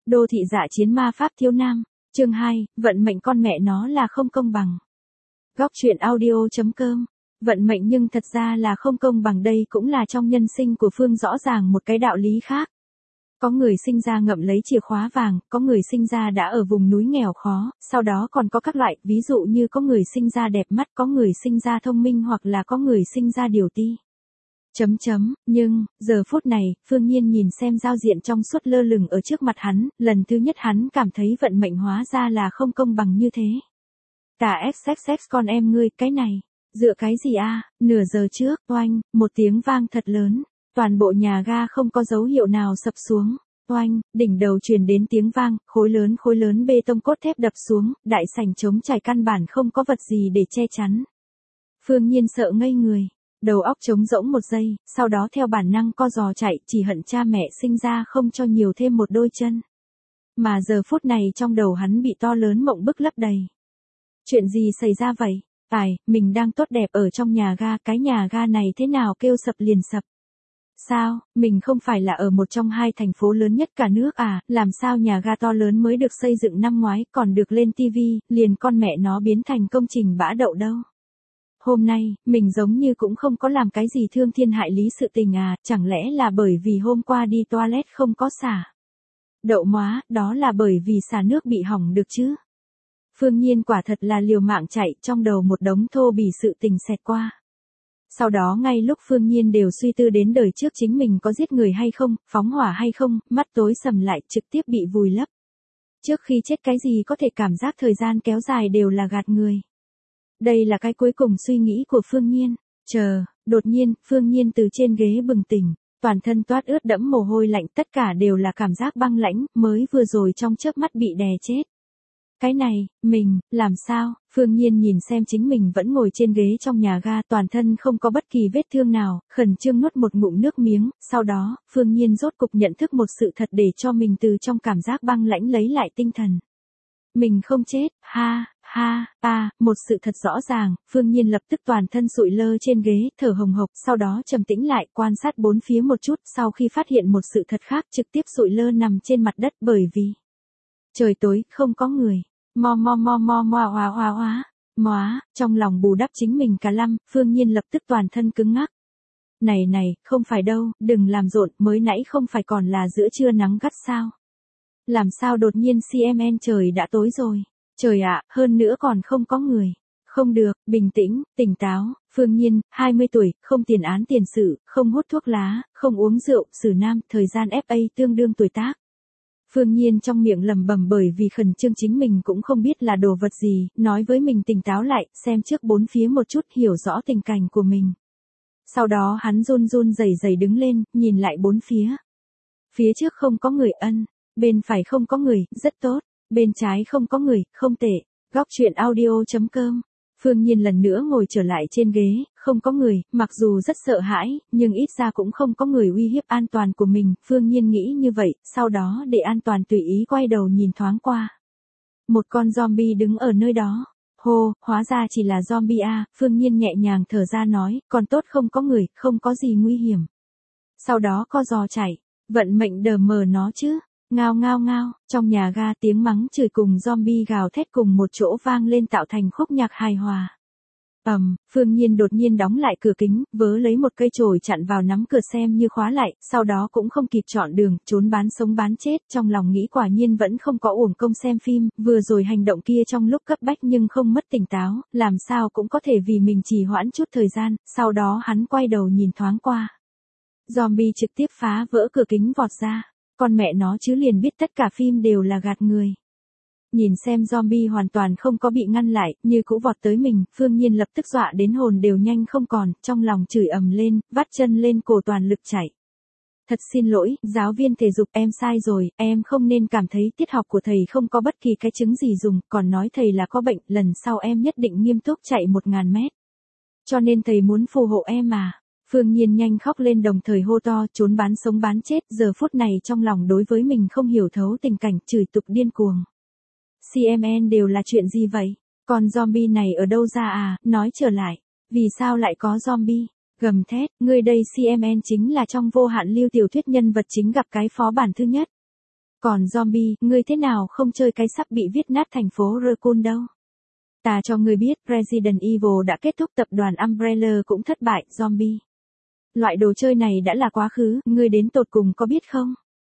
Đô thị dạ chiến ma pháp thiếu nam, chương 2, vận mệnh con mẹ nó là không công bằng. Góc truyện audio.com. Vận mệnh nhưng thật ra là không công bằng, đây cũng là trong nhân sinh của Phương rõ ràng một cái đạo lý khác. Có người sinh ra ngậm lấy chìa khóa vàng, có người sinh ra đã ở vùng núi nghèo khó, sau đó còn có các loại, ví dụ như có người sinh ra đẹp mắt, có người sinh ra thông minh hoặc là có người sinh ra điều ti. Nhưng, giờ phút này, Phương Nhiên nhìn xem giao diện trong suốt lơ lửng ở trước mặt hắn, lần thứ nhất hắn cảm thấy vận mệnh hóa ra là không công bằng như thế. Cả XXX con em ngươi, cái này, dựa cái gì a? Nửa giờ trước, oanh, một tiếng vang thật lớn, toàn bộ nhà ga không có dấu hiệu nào sập xuống. Oanh, đỉnh đầu truyền đến tiếng vang, khối lớn bê tông cốt thép đập xuống, đại sảnh trống trải căn bản không có vật gì để che chắn. Phương Nhiên sợ ngây người. Đầu óc trống rỗng một giây, sau đó theo bản năng co giò chạy, chỉ hận cha mẹ sinh ra không cho nhiều thêm một đôi chân. Mà giờ phút này trong đầu hắn bị to lớn mộng bức lấp đầy. Chuyện gì xảy ra vậy? Mình đang tốt đẹp ở trong nhà ga, cái nhà ga này thế nào kêu sập liền sập? Sao, mình không phải là ở một trong hai thành phố lớn nhất cả nước à, làm sao nhà ga to lớn mới được xây dựng năm ngoái còn được lên tivi, liền con mẹ nó biến thành công trình bã đậu đâu? Hôm nay, mình giống như cũng không có làm cái gì thương thiên hại lý sự tình à, chẳng lẽ là bởi vì hôm qua đi toilet không có xả? Đậu móa, đó là bởi vì xả nước bị hỏng được chứ. Phương Nhiên quả thật là liều mạng chạy, trong đầu một đống thô bỉ sự tình xẹt qua. Sau đó ngay lúc Phương Nhiên đều suy tư đến đời trước chính mình có giết người hay không, phóng hỏa hay không, mắt tối sầm lại trực tiếp bị vùi lấp. Trước khi chết cái gì có thể cảm giác thời gian kéo dài đều là gạt người. Đây là cái cuối cùng suy nghĩ của Phương Nhiên. Đột nhiên, Phương Nhiên từ trên ghế bừng tỉnh, toàn thân toát ướt đẫm mồ hôi lạnh, tất cả đều là cảm giác băng lãnh, mới vừa rồi trong chớp mắt bị đè chết. Cái này, mình, làm sao? Phương Nhiên nhìn xem chính mình vẫn ngồi trên ghế trong nhà ga, toàn thân không có bất kỳ vết thương nào, khẩn trương nuốt một ngụm nước miếng, sau đó, Phương Nhiên rốt cục nhận thức một sự thật để cho mình từ trong cảm giác băng lãnh lấy lại tinh thần. Mình không chết, một sự thật rõ ràng, Phương Nhiên lập tức toàn thân sụi lơ trên ghế, thở hồng hộc, sau đó trầm tĩnh lại, quan sát bốn phía một chút, sau khi phát hiện một sự thật khác, trực tiếp sụi lơ nằm trên mặt đất bởi vì trời tối, không có người. Trong lòng bù đắp chính mình cả lăm, Phương Nhiên lập tức toàn thân cứng ngắc. Này, không phải đâu, đừng làm rộn, mới nãy không phải còn là giữa trưa nắng gắt sao? Làm sao đột nhiên CMN trời đã tối rồi? Trời ạ, hơn nữa còn không có người. Không được, bình tĩnh, tỉnh táo, Phương Nhiên, 20 tuổi, không tiền án tiền sự, không hút thuốc lá, không uống rượu, xử nam, thời gian FA tương đương tuổi tác. Phương Nhiên trong miệng lẩm bẩm bởi vì khẩn trương chính mình cũng không biết là đồ vật gì, nói với mình tỉnh táo lại, xem trước bốn phía một chút, hiểu rõ tình cảnh của mình. Sau đó hắn run rẩy đứng lên, nhìn lại bốn phía. Phía trước không có người bên phải không có người, rất tốt, bên trái không có người, không tệ. Góc truyện audio.com. Phương Nhiên lần nữa ngồi trở lại trên ghế, không có người, mặc dù rất sợ hãi, nhưng ít ra cũng không có người uy hiếp an toàn của mình, Phương Nhiên nghĩ như vậy, sau đó để an toàn tùy ý quay đầu nhìn thoáng qua. Một con zombie đứng ở nơi đó. Hóa ra chỉ là zombie a, Phương Nhiên nhẹ nhàng thở ra nói, còn tốt không có người, không có gì nguy hiểm. Sau đó co giò chạy, vận mệnh đờ mờ nó chứ. Ngao, trong nhà ga tiếng mắng chửi cùng zombie gào thét cùng một chỗ vang lên tạo thành khúc nhạc hài hòa. Phương Nhiên đột nhiên đóng lại cửa kính, vớ lấy một cây chổi chặn vào nắm cửa xem như khóa lại, sau đó cũng không kịp chọn đường, trốn bán sống bán chết, trong lòng nghĩ quả nhiên vẫn không có uổng công xem phim, vừa rồi hành động kia trong lúc cấp bách nhưng không mất tỉnh táo, làm sao cũng có thể vì mình trì hoãn chút thời gian, sau đó hắn quay đầu nhìn thoáng qua. Zombie trực tiếp phá vỡ cửa kính vọt ra. Con mẹ nó chứ liền biết tất cả phim đều là gạt người. Nhìn xem zombie hoàn toàn không có bị ngăn lại, như cũ vọt tới mình, Phương Nhiên lập tức dọa đến hồn đều nhanh không còn, trong lòng chửi ầm lên, vắt chân lên cổ toàn lực chạy. Thật xin lỗi, giáo viên thể dục, em sai rồi, em không nên cảm thấy tiết học của thầy không có bất kỳ cái chứng gì dùng, còn nói thầy là có bệnh, lần sau em nhất định nghiêm túc chạy 1000 mét. Cho nên thầy muốn phù hộ em mà. Phương Nhiên nhanh khóc lên đồng thời hô to, trốn bán sống bán chết, giờ phút này trong lòng đối với mình không hiểu thấu tình cảnh, chửi tục điên cuồng. CMN đều là chuyện gì vậy? Còn zombie này ở đâu ra à? Nói trở lại, vì sao lại có zombie? Gầm thét, ngươi đây CMN chính là trong vô hạn lưu tiểu thuyết nhân vật chính gặp cái phó bản thứ nhất. Còn zombie, ngươi thế nào không chơi cái sắp bị viết nát thành phố Raccoon đâu? Ta cho ngươi biết, Resident Evil đã kết thúc, tập đoàn Umbrella cũng thất bại, zombie. Loại đồ chơi này đã là quá khứ, ngươi đến tột cùng có biết không?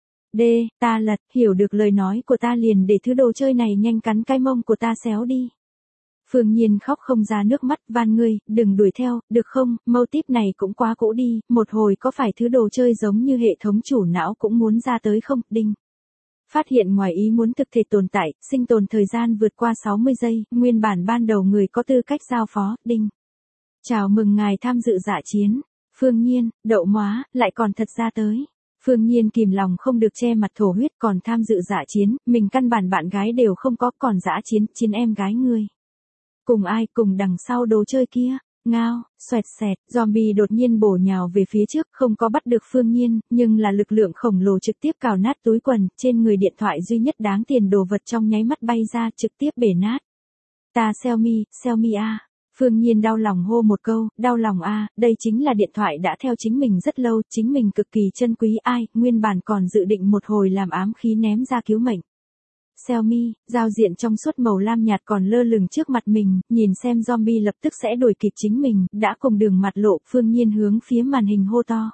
Ta lật, hiểu được lời nói của ta liền để thứ đồ chơi này nhanh cắn cái mông của ta xéo đi. Phương Nhiên khóc không ra nước mắt, van ngươi, đừng đuổi theo, được không, mâu típ này cũng quá cũ đi, một hồi có phải thứ đồ chơi giống như hệ thống chủ não cũng muốn ra tới không, đinh. Phát hiện ngoài ý muốn thực thể tồn tại, sinh tồn thời gian vượt qua 60 giây, nguyên bản ban đầu người có tư cách giao phó, đinh. Chào mừng ngài tham dự dã chiến. Phương Nhiên, đậu móa, lại còn thật ra tới. Phương Nhiên kìm lòng không được che mặt thổ huyết, còn tham dự dã chiến, mình căn bản bạn gái đều không có, còn dã chiến em gái ngươi. Cùng ai, cùng đằng sau đồ chơi kia. Ngao, xoẹt xẹt, zombie đột nhiên bổ nhào về phía trước, không có bắt được Phương Nhiên, nhưng là lực lượng khổng lồ trực tiếp cào nát túi quần, trên người điện thoại duy nhất đáng tiền đồ vật trong nháy mắt bay ra, trực tiếp bể nát. Ta Xiaomi a. Phương Nhiên đau lòng hô một câu, đau lòng a, đây chính là điện thoại đã theo chính mình rất lâu, chính mình cực kỳ chân quý, ai, nguyên bản còn dự định một hồi làm ám khí ném ra cứu mệnh. Xiaomi, giao diện trong suốt màu lam nhạt còn lơ lửng trước mặt mình, nhìn xem zombie lập tức sẽ đuổi kịp chính mình, đã cùng đường mặt lộ, Phương Nhiên hướng phía màn hình hô to.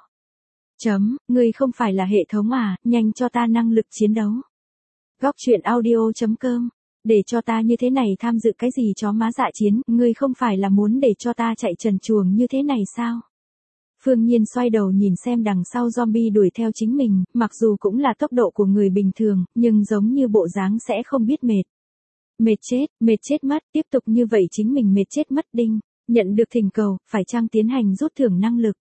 Ngươi không phải là hệ thống à, nhanh cho ta năng lực chiến đấu. Góc truyện audio.com, để cho ta như thế này tham dự cái gì chó má dã chiến, ngươi không phải là muốn để cho ta chạy trần truồng như thế này sao? Phương Nhiên xoay đầu nhìn xem đằng sau zombie đuổi theo chính mình, mặc dù cũng là tốc độ của người bình thường, nhưng giống như bộ dáng sẽ không biết mệt. Mệt chết mất, tiếp tục như vậy chính mình mệt chết mất đinh. Nhận được thỉnh cầu, phải chăng tiến hành rút thưởng năng lực.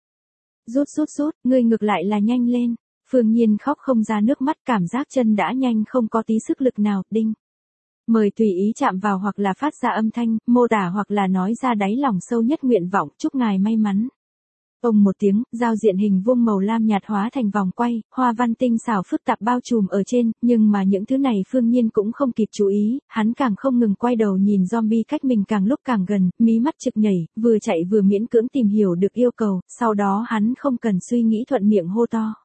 Rút, ngươi ngược lại là nhanh lên. Phương Nhiên khóc không ra nước mắt, cảm giác chân đã nhanh không có tí sức lực nào, đinh. Mời tùy ý chạm vào hoặc là phát ra âm thanh, mô tả hoặc là nói ra đáy lòng sâu nhất nguyện vọng, chúc ngài may mắn. Ông một tiếng, giao diện hình vuông màu lam nhạt hóa thành vòng quay, hoa văn tinh xảo phức tạp bao trùm ở trên, nhưng mà những thứ này Phương Nhiên cũng không kịp chú ý, hắn càng không ngừng quay đầu nhìn zombie cách mình càng lúc càng gần, mí mắt trực nhảy, vừa chạy vừa miễn cưỡng tìm hiểu được yêu cầu, sau đó hắn không cần suy nghĩ thuận miệng hô to.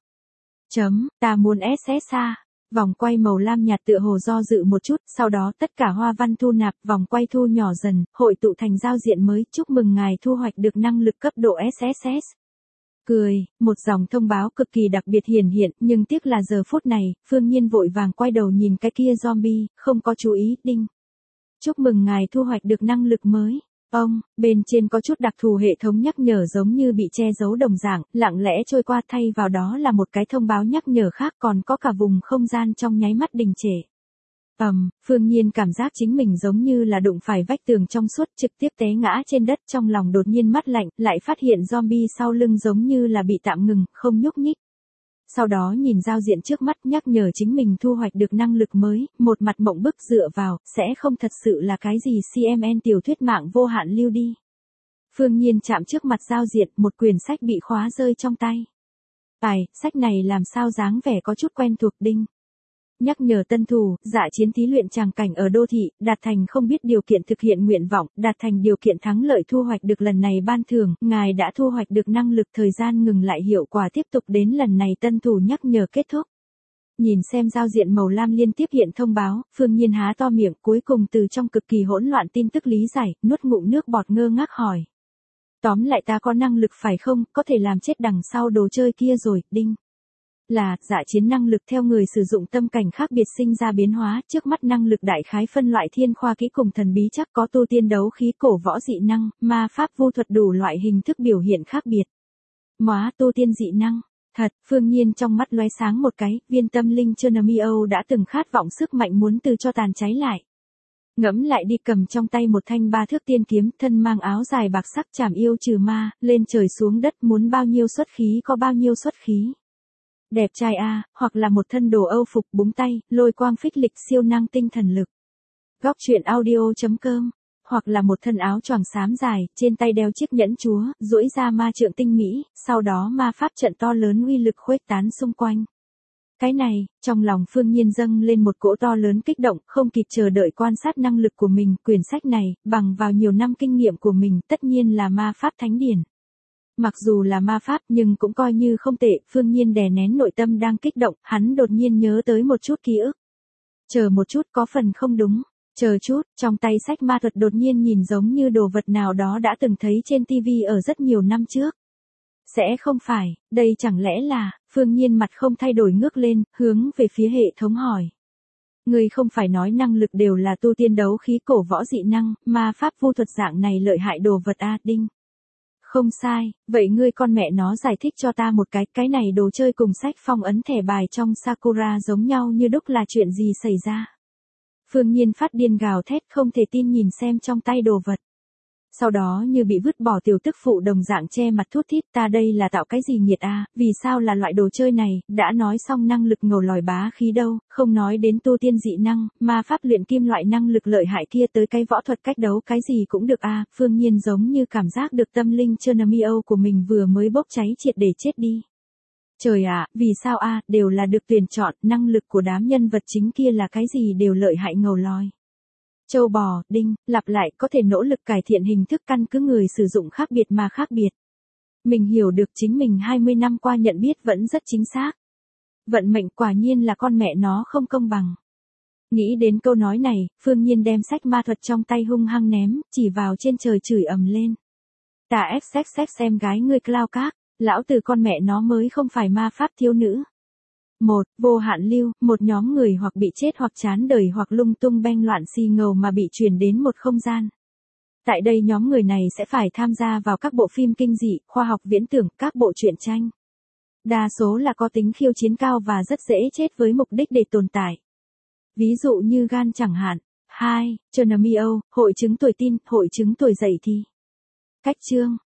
Ta muốn SSA. Vòng quay màu lam nhạt tựa hồ do dự một chút, sau đó tất cả hoa văn thu nạp, vòng quay thu nhỏ dần, hội tụ thành giao diện mới, chúc mừng ngài thu hoạch được năng lực cấp độ SSS. Cười, một dòng thông báo cực kỳ đặc biệt hiện, nhưng tiếc là giờ phút này, Phương Nhiên vội vàng quay đầu nhìn cái kia zombie, không có chú ý, đinh. Chúc mừng ngài thu hoạch được năng lực mới. Bên trên có chút đặc thù hệ thống nhắc nhở giống như bị che giấu đồng dạng, lặng lẽ trôi qua, thay vào đó là một cái thông báo nhắc nhở khác, còn có cả vùng không gian trong nháy mắt đình trệ. Phương Nhiên cảm giác chính mình giống như là đụng phải vách tường trong suốt, trực tiếp té ngã trên đất, trong lòng đột nhiên mắt lạnh, lại phát hiện zombie sau lưng giống như là bị tạm ngừng, không nhúc nhích. Sau đó nhìn giao diện trước mắt nhắc nhở chính mình thu hoạch được năng lực mới, một mặt mộng bức dựa vào, sẽ không thật sự là cái gì CMN tiểu thuyết mạng vô hạn lưu đi. Phương Nhiên chạm trước mặt giao diện, một quyển sách bị khóa rơi trong tay. Sách này làm sao dáng vẻ có chút quen thuộc, đinh. Nhắc nhở tân thủ, dã chiến thí luyện tràng cảnh ở đô thị, đạt thành không biết điều kiện thực hiện nguyện vọng, đạt thành điều kiện thắng lợi thu hoạch được lần này ban thưởng, ngài đã thu hoạch được năng lực thời gian ngừng lại hiệu quả tiếp tục đến lần này tân thủ nhắc nhở kết thúc. Nhìn xem giao diện màu lam liên tiếp hiện thông báo, Phương Nhiên há to miệng, cuối cùng từ trong cực kỳ hỗn loạn tin tức lý giải, nuốt ngụm nước bọt ngơ ngác hỏi. Tóm lại ta có năng lực phải không, có thể làm chết đằng sau đồ chơi kia rồi, đinh. Là, dã chiến năng lực theo người sử dụng tâm cảnh khác biệt sinh ra biến hóa, trước mắt năng lực đại khái phân loại thiên khoa kỹ cùng thần bí chắc có tu tiên đấu khí cổ võ dị năng, ma pháp vu thuật đủ loại hình thức biểu hiện khác biệt. Tu tiên dị năng. Thật, Phương Nhiên trong mắt lóe sáng một cái, viên tâm linh Chernomio đã từng khát vọng sức mạnh muốn từ cho tàn cháy lại. Ngẫm lại đi, cầm trong tay một thanh 3 thước tiên kiếm, thân mang áo dài bạc sắc chảm yêu trừ ma, lên trời xuống đất muốn bao nhiêu xuất khí có bao nhiêu xuất khí. Đẹp trai a, hoặc là một thân đồ Âu phục búng tay, lôi quang phích lịch siêu năng tinh thần lực. Góc truyện audio.com, hoặc là một thân áo choàng xám dài, trên tay đeo chiếc nhẫn chúa, duỗi ra ma trượng tinh mỹ, sau đó ma pháp trận to lớn uy lực khuếch tán xung quanh. Cái này, trong lòng Phương Nhiên dâng lên một cỗ to lớn kích động, không kịp chờ đợi quan sát năng lực của mình, quyển sách này, bằng vào nhiều năm kinh nghiệm của mình, tất nhiên là ma pháp thánh điển. Mặc dù là ma pháp nhưng cũng coi như không tệ, Phương Nhiên đè nén nội tâm đang kích động, hắn đột nhiên nhớ tới một chút ký ức. Chờ một chút, có phần không đúng. Chờ chút, trong tay sách ma thuật đột nhiên nhìn giống như đồ vật nào đó đã từng thấy trên TV ở rất nhiều năm trước. Sẽ không phải, đây chẳng lẽ là, Phương Nhiên mặt không thay đổi ngước lên, hướng về phía hệ thống hỏi. Ngươi không phải nói năng lực đều là tu tiên đấu khí cổ võ dị năng, ma pháp vu thuật dạng này lợi hại đồ vật a, đinh. Không sai, vậy ngươi con mẹ nó giải thích cho ta một cái này đồ chơi cùng sách phong ấn thẻ bài trong Sakura giống nhau như đúc là chuyện gì xảy ra. Phương Nhiên phát điên gào thét không thể tin nhìn xem trong tay đồ vật. Sau đó như bị vứt bỏ tiểu tức phụ đồng dạng che mặt thút thít, ta đây là tạo cái gì nghiệt a, vì sao là loại đồ chơi này, đã nói xong năng lực ngầu lòi bá khí đâu, không nói đến tu tiên dị năng, ma pháp luyện kim loại năng lực lợi hại kia tới cái võ thuật cách đấu cái gì cũng được a. Phương Nhiên giống như cảm giác được tâm linh Chernomio của mình vừa mới bốc cháy triệt để chết đi. Trời ạ, vì sao a, đều là được tuyển chọn, năng lực của đám nhân vật chính kia là cái gì đều lợi hại ngầu lòi. Châu bò, đinh, lặp lại có thể nỗ lực cải thiện hình thức căn cứ người sử dụng khác biệt mà khác biệt. Mình hiểu được chính mình 20 năm qua nhận biết vẫn rất chính xác. Vận mệnh quả nhiên là con mẹ nó không công bằng. Nghĩ đến câu nói này, Phương Nhiên đem sách ma thuật trong tay hung hăng ném, chỉ vào trên trời chửi ầm lên. Tà xxx em gái ngươi Cloud Các, lão tử con mẹ nó mới không phải ma pháp thiếu nữ. Vô hạn lưu, một nhóm người hoặc bị chết hoặc chán đời hoặc lung tung beng loạn xì ngầu mà bị chuyển đến một không gian. Tại đây nhóm người này sẽ phải tham gia vào các bộ phim kinh dị, khoa học viễn tưởng, các bộ truyện tranh. Đa số là có tính khiêu chiến cao và rất dễ chết với mục đích để tồn tại. Ví dụ như gan chẳng hạn. 2. Chernomio, hội chứng tuổi tin, hội chứng tuổi dậy thì. Cách chương.